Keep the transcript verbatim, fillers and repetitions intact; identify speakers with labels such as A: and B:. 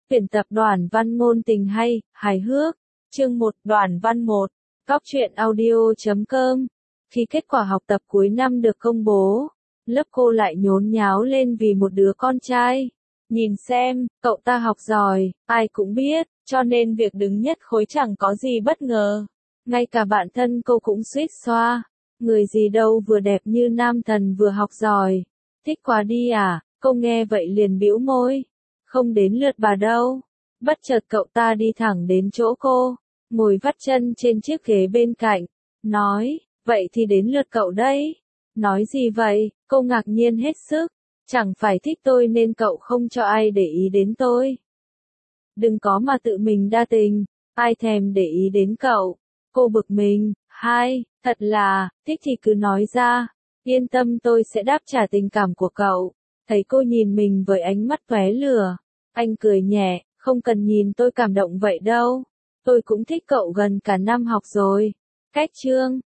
A: Tuyển tập Đoàn Văn ngôn tình hay, hài hước. Chương một, Đoàn Văn một. Góc truyện audio chấm com. Khi kết quả học tập cuối năm được công bố, lớp cô lại nhốn nháo lên vì một đứa con trai. Nhìn xem, cậu ta học giỏi, ai cũng biết, cho nên việc đứng nhất khối chẳng có gì bất ngờ. Ngay cả bạn thân cô cũng suýt xoa. Người gì đâu vừa đẹp như nam thần vừa học giỏi. Thích quá đi à, cô nghe vậy liền bĩu môi. Không đến lượt bà đâu. Bất chợt cậu ta đi thẳng đến chỗ cô, ngồi vắt chân trên chiếc ghế bên cạnh, nói, vậy thì đến lượt cậu đấy. Nói gì vậy, cô ngạc nhiên hết sức, chẳng phải thích tôi nên cậu không cho ai để ý đến tôi. Đừng có mà tự mình đa tình, ai thèm để ý đến cậu. Cô bực mình, hai, thật là, thích thì cứ nói ra, yên tâm tôi sẽ đáp trả tình cảm của cậu. Thấy cô nhìn mình với ánh mắt tóe lửa, anh cười nhẹ, không cần nhìn tôi cảm động vậy đâu. Tôi cũng thích cậu gần cả năm học rồi. Cách chương,